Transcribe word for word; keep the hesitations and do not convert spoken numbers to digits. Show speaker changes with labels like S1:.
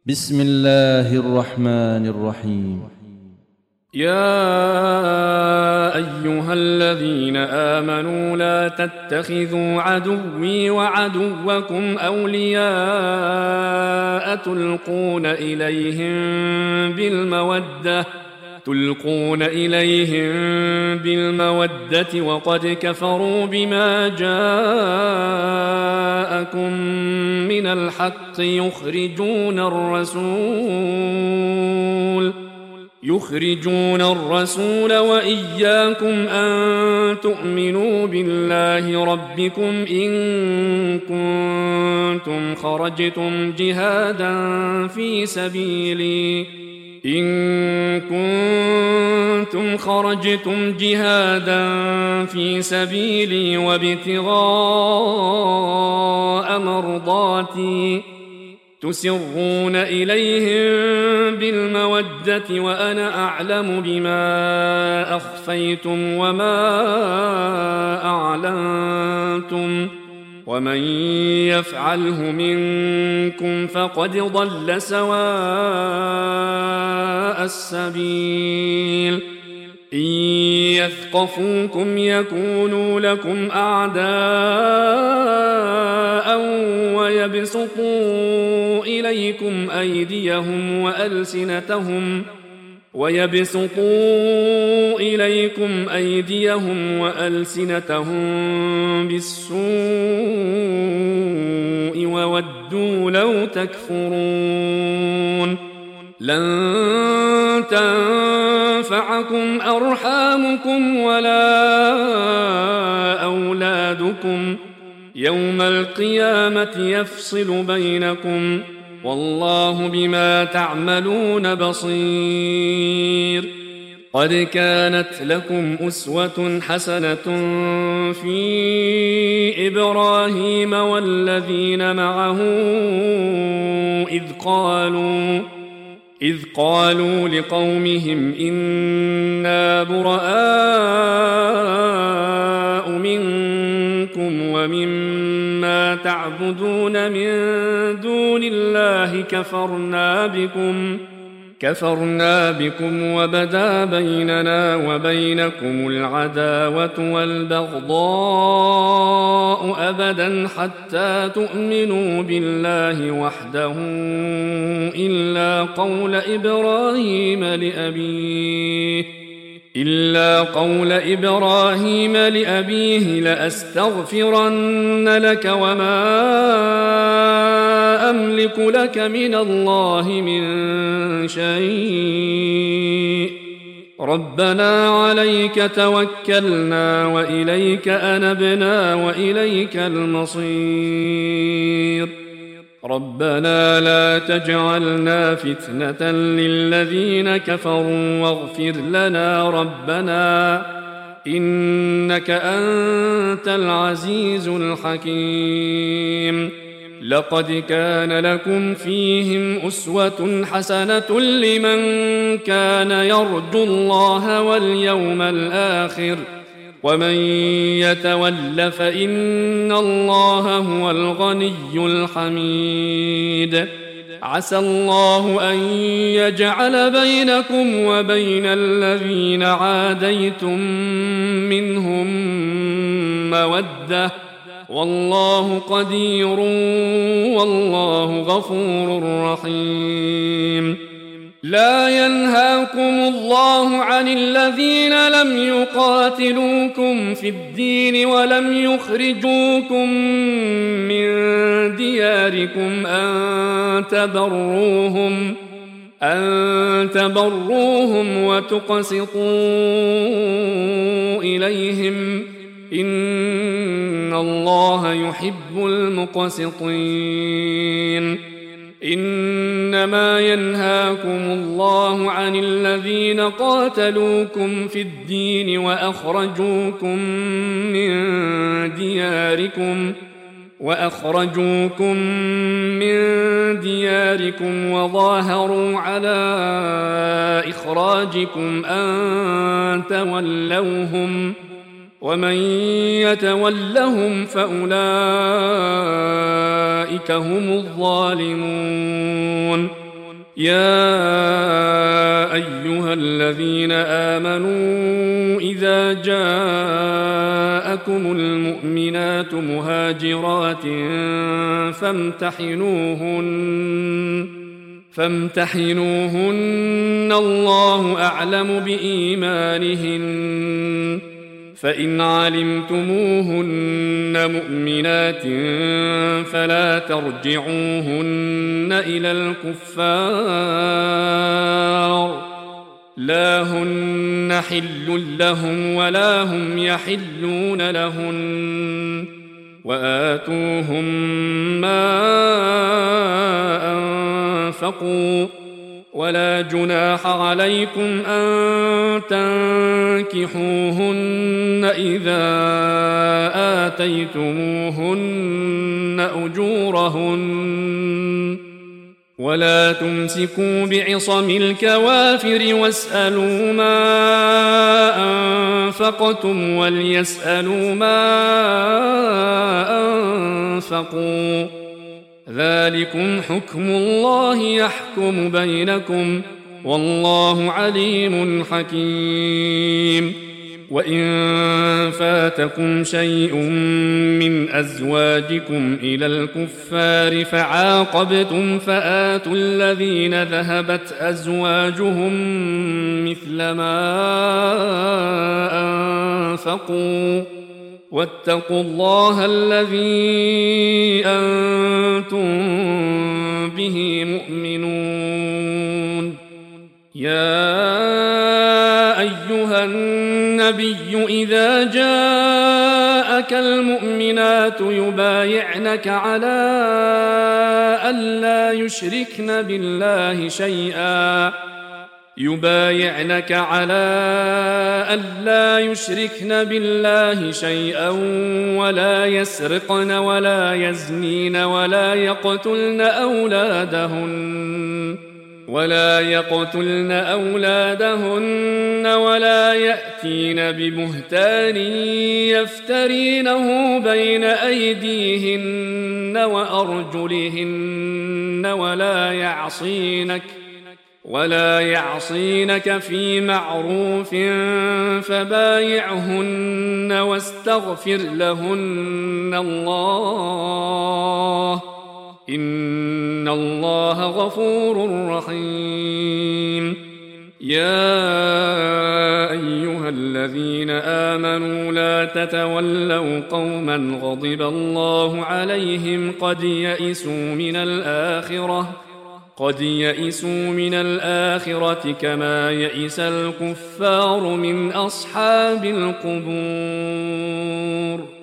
S1: بسم الله الرحمن الرحيم.
S2: يا أيها الذين آمنوا لا تتخذوا عدوي وعدوكم أولياء تلقون إليهم بالمودة تلقون إليهم بالمودة وقد كفروا بما جاءكم من الحق يخرجون الرسول يخرجون الرسول وإياكم أن تؤمنوا بالله ربكم إن كنتم خرجتم جهادا في سبيلي إن كنتم خرجتم جهادا في سبيلي وابتغاء مرضاتي تسرون إليهم بالمودة وأنا أعلم بما أخفيتم وما أعلنتم ومن يفعله منكم فقد ضل سواء السبيل إن يثقفوكم يكونوا لكم أعداء ويبسطوا إليكم أيديهم وألسنتهم ويبسطوا إليكم أيديهم وألسنتهم بالسوء وودوا لو تكفرون لن تنفعكم أرحامكم ولا أولادكم يوم القيامة يفصل بينكم والله بما تعملون بصير. قد كانت لكم أسوة حسنة في إبراهيم والذين معه إذ قالوا إذ قالوا لقومهم إنا براء منكم ومما تعبدون من دون الله كفرنا بكم كفرنا بكم وبدا بيننا وبينكم العداوة والبغضاء أبدا حتى تؤمنوا بالله وحده إلا قول إبراهيم لأبيه إلا قول إبراهيم لأبيه لأستغفرن لك وما أملك لك من الله من شيء ربنا عليك توكلنا وإليك أنبنا وإليك المصير ربنا لا تجعلنا فتنة للذين كفروا واغفر لنا ربنا إنك أنت العزيز الحكيم. لقد كان لكم فيهم أسوة حسنة لمن كان يرجو الله واليوم الآخر ومن يتول فإن الله هو الغني الحميد. عسى الله أن يجعل بينكم وبين الذين عاديتم منهم مودة والله قدير والله غفور رحيم. لا ينهاكم الله عن الذين لم يقاتلوكم في الدين ولم يخرجوكم من دياركم أن تبروهم أن تبروهم وتقسطوا إليهم إن الله يحب المقسطين. إنما ينهاكم الله عن الذين قاتلوكم في الدين وأخرجوكم من دياركم وأخرجوكم من دياركم وظاهروا على إخراجكم أن تولوهم ومن يتولهم فأولئك هم الظالمون يا أيها الذين آمنوا إذا جاءكم المؤمنات مهاجرات فامتحنوهن فامتحنوهن الله أعلم بإيمانهن فإن علمتموهن مؤمنات فلا ترجعوهن إلى الكفار لا هن حل لهم ولا هم يحلون لهن وآتوهم ما أنفقوا ولا جناح عليكم أن تنكحوهن إذا آتيتموهن أجورهن ولا تمسكوا بعصم الكوافر واسألوا ما أنفقتم وليسألوا ما أنفقوا ذلكم حكم الله يحكم بينكم والله عليم حكيم وإن فاتكم شيء من أزواجكم إلى الكفار فعاقبتم فآتوا الذين ذهبت أزواجهم مثل ما أنفقوا واتقوا الله الذي أنتم به مؤمنون يا أيها النبي إذا جاءك المؤمنات يبايعنك على ألا يشركن بالله شيئا يبايعنك على ألا يشركن بالله شيئا ولا يسرقن ولا يزنين ولا يقتلن أولادهن ولا يقتلن أولادهن ولا يأتين ببهتان يفترينه بين أيديهن وأرجلهن ولا يعصينك ولا يعصينك في معروف فبايعهن واستغفر لهن الله إن الله غفور رحيم يا أيها الذين آمنوا لا تتولوا قوما غضب الله عليهم قد يئسوا من الآخرة قد يئسوا من الآخرة كما يئس الكفار من أصحاب القبور